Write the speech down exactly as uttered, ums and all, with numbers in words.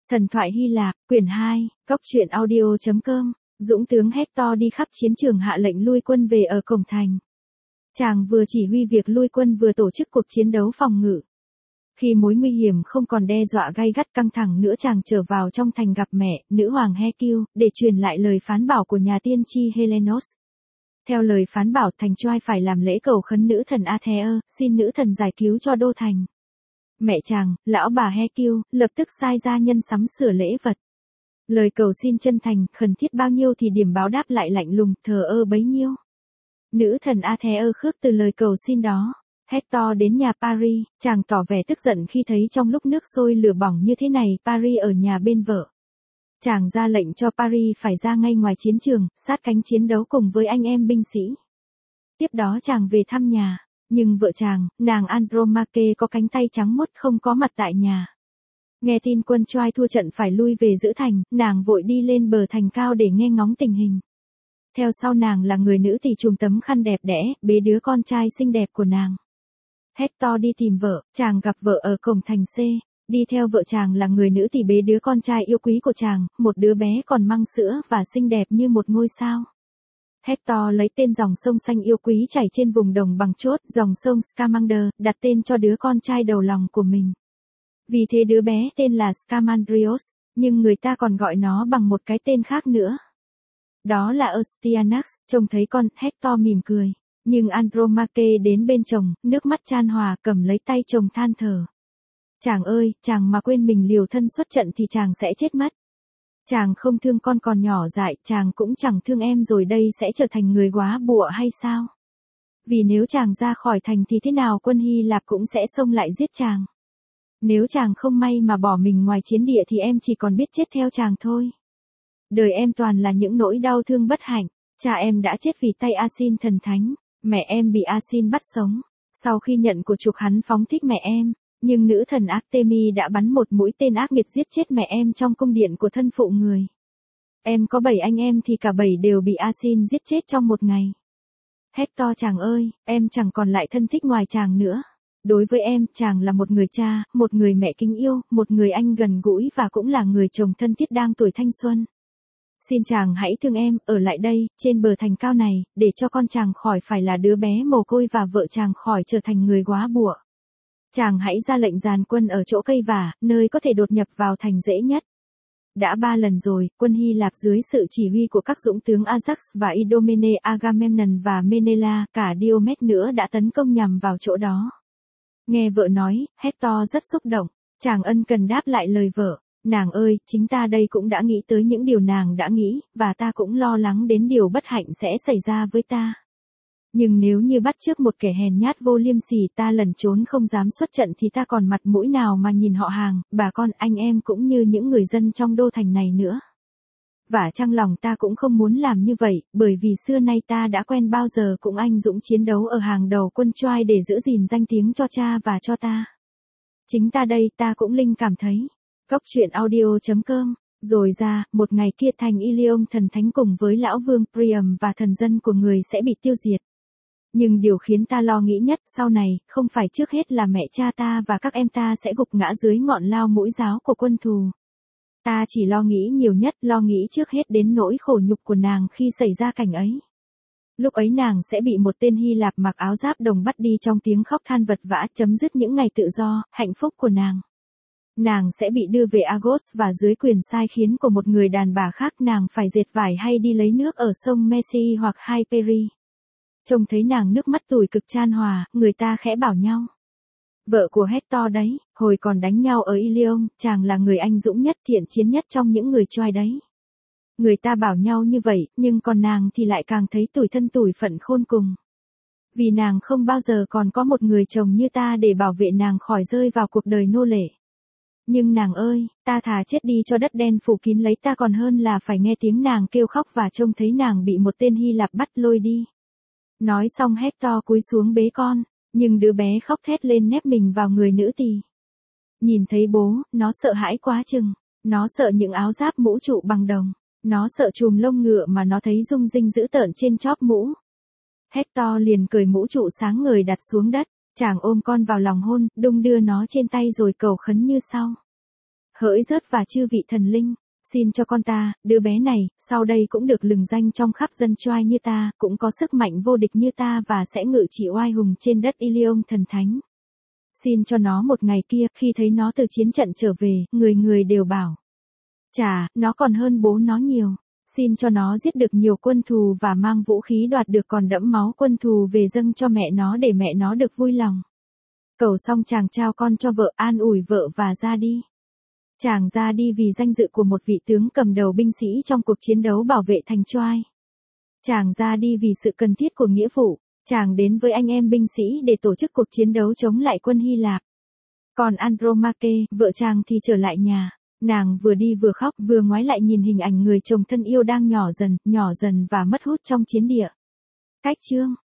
Thần thoại Hy Lạp, quyển hai, góc truyện audio chấm com, dũng tướng Hector đi khắp chiến trường hạ lệnh lui quân về ở cổng thành. Chàng vừa chỉ huy việc lui quân vừa tổ chức cuộc chiến đấu phòng ngự. Khi mối nguy hiểm không còn đe dọa gay gắt căng thẳng nữa, chàng trở vào trong thành gặp mẹ, nữ hoàng Hercule, để truyền lại lời phán bảo của nhà tiên tri Helenos. Theo lời phán bảo, thành Troy phải làm lễ cầu khấn nữ thần Athea, xin nữ thần giải cứu cho đô thành. Mẹ chàng, lão bà Hercule, lập tức sai gia nhân sắm sửa lễ vật. Lời cầu xin chân thành, khẩn thiết bao nhiêu thì điểm báo đáp lại lạnh lùng, thờ ơ bấy nhiêu. Nữ thần Athea khước từ lời cầu xin đó. Hector đến nhà Paris, chàng tỏ vẻ tức giận khi thấy trong lúc nước sôi lửa bỏng như thế này, Paris ở nhà bên vợ. Chàng ra lệnh cho Paris phải ra ngay ngoài chiến trường, sát cánh chiến đấu cùng với anh em binh sĩ. Tiếp đó chàng về thăm nhà, nhưng vợ chàng, nàng Andromache có cánh tay trắng muốt không có mặt tại nhà. Nghe tin quân Troy thua trận phải lui về giữ thành, nàng vội đi lên bờ thành cao để nghe ngóng tình hình. Theo sau nàng là người nữ thì trùm tấm khăn đẹp đẽ, bế đứa con trai xinh đẹp của nàng. Hector đi tìm vợ, chàng gặp vợ ở cổng thành C, đi theo vợ chàng là người nữ thì bế đứa con trai yêu quý của chàng, một đứa bé còn măng sữa và xinh đẹp như một ngôi sao. Hector lấy tên dòng sông xanh yêu quý chảy trên vùng đồng bằng chốt, dòng sông Scamander, đặt tên cho đứa con trai đầu lòng của mình. Vì thế đứa bé tên là Scamandrios, nhưng người ta còn gọi nó bằng một cái tên khác nữa. Đó là Astyanax. Trông thấy con, Hector mỉm cười. Nhưng Andromache đến bên chồng, nước mắt chan hòa, cầm lấy tay chồng than thở. Chàng ơi, chàng mà quên mình liều thân xuất trận thì chàng sẽ chết mất. Chàng không thương con còn nhỏ dại, chàng cũng chẳng thương em rồi đây sẽ trở thành người góa bụa hay sao? Vì nếu chàng ra khỏi thành thì thế nào quân Hy Lạp cũng sẽ xông lại giết chàng. Nếu chàng không may mà bỏ mình ngoài chiến địa thì em chỉ còn biết chết theo chàng thôi. Đời em toàn là những nỗi đau thương bất hạnh. Cha em đã chết vì tay Asin thần thánh. Mẹ em bị Asin bắt sống. Sau khi nhận của chuộc hắn phóng thích mẹ em. Nhưng nữ thần Artemis đã bắn một mũi tên ác nghiệt giết chết mẹ em trong cung điện của thân phụ người. Em có bảy anh em thì cả bảy đều bị Asin giết chết trong một ngày. Hector chàng ơi, em chẳng còn lại thân thích ngoài chàng nữa. Đối với em, chàng là một người cha, một người mẹ kính yêu, một người anh gần gũi và cũng là người chồng thân thiết đang tuổi thanh xuân. Xin chàng hãy thương em, ở lại đây, trên bờ thành cao này, để cho con chàng khỏi phải là đứa bé mồ côi và vợ chàng khỏi trở thành người góa bụa. Chàng hãy ra lệnh dàn quân ở chỗ cây vả, nơi có thể đột nhập vào thành dễ nhất. Đã ba lần rồi, quân Hy Lạp dưới sự chỉ huy của các dũng tướng Ajax và Idomene, Agamemnon và Menela, cả Diomed nữa đã tấn công nhằm vào chỗ đó. Nghe vợ nói, Hector rất xúc động, chàng ân cần đáp lại lời vợ. Nàng ơi, chính ta đây cũng đã nghĩ tới những điều nàng đã nghĩ, và ta cũng lo lắng đến điều bất hạnh sẽ xảy ra với ta. Nhưng nếu như bắt chước một kẻ hèn nhát vô liêm sỉ ta lẩn trốn không dám xuất trận thì ta còn mặt mũi nào mà nhìn họ hàng, bà con, anh em cũng như những người dân trong đô thành này nữa. Và trong lòng ta cũng không muốn làm như vậy, bởi vì xưa nay ta đã quen bao giờ cũng anh dũng chiến đấu ở hàng đầu quân Troy để giữ gìn danh tiếng cho cha và cho ta. Chính ta đây ta cũng linh cảm thấy. Góc truyện audio chấm com. Rồi ra, một ngày kia thành Ilion thần thánh cùng với lão vương Priam và thần dân của người sẽ bị tiêu diệt. Nhưng điều khiến ta lo nghĩ nhất sau này, không phải trước hết là mẹ cha ta và các em ta sẽ gục ngã dưới ngọn lao mũi giáo của quân thù. Ta chỉ lo nghĩ nhiều nhất, lo nghĩ trước hết đến nỗi khổ nhục của nàng khi xảy ra cảnh ấy. Lúc ấy nàng sẽ bị một tên Hy Lạp mặc áo giáp đồng bắt đi trong tiếng khóc than vật vã, chấm dứt những ngày tự do, hạnh phúc của nàng. Nàng sẽ bị đưa về Argos và dưới quyền sai khiến của một người đàn bà khác, nàng phải dệt vải hay đi lấy nước ở sông Messi hoặc Hyperi. Trông thấy nàng nước mắt tủi cực chan hòa, người ta khẽ bảo nhau. Vợ của Hector đấy, hồi còn đánh nhau ở Ilion, chàng là người anh dũng nhất, thiện chiến nhất trong những người Troy đấy. Người ta bảo nhau như vậy, nhưng còn nàng thì lại càng thấy tủi thân tủi phận khôn cùng. Vì nàng không bao giờ còn có một người chồng như ta để bảo vệ nàng khỏi rơi vào cuộc đời nô lệ. Nhưng nàng ơi, ta thà chết đi cho đất đen phủ kín lấy ta còn hơn là phải nghe tiếng nàng kêu khóc và trông thấy nàng bị một tên Hy Lạp bắt lôi đi. Nói xong Hector cúi xuống bế con, nhưng đứa bé khóc thét lên nép mình vào người nữ tỳ. Nhìn thấy bố, nó sợ hãi quá chừng, nó sợ những áo giáp mũ trụ bằng đồng, nó sợ chùm lông ngựa mà nó thấy rung rinh dữ tợn trên chóp mũ. Hector liền cởi mũ trụ sáng ngời đặt xuống đất, chàng ôm con vào lòng hôn, đung đưa nó trên tay rồi cầu khấn như sau. Hỡi Rớt và chư vị thần linh, xin cho con ta, đứa bé này, sau đây cũng được lừng danh trong khắp dân Troy như ta, cũng có sức mạnh vô địch như ta và sẽ ngự trị oai hùng trên đất Ilion thần thánh. Xin cho nó một ngày kia, khi thấy nó từ chiến trận trở về, người người đều bảo. Chà, nó còn hơn bố nó nhiều. Xin cho nó giết được nhiều quân thù và mang vũ khí đoạt được còn đẫm máu quân thù về dâng cho mẹ nó để mẹ nó được vui lòng. Cầu xong chàng trao con cho vợ, an ủi vợ và ra đi. Chàng ra đi vì danh dự của một vị tướng cầm đầu binh sĩ trong cuộc chiến đấu bảo vệ thành Troy. Chàng ra đi vì sự cần thiết của nghĩa vụ. Chàng đến với anh em binh sĩ để tổ chức cuộc chiến đấu chống lại quân Hy Lạp. Còn Andromache, vợ chàng thì trở lại nhà. Nàng vừa đi vừa khóc, vừa ngoái lại nhìn hình ảnh người chồng thân yêu đang nhỏ dần, nhỏ dần và mất hút trong chiến địa. Cách chương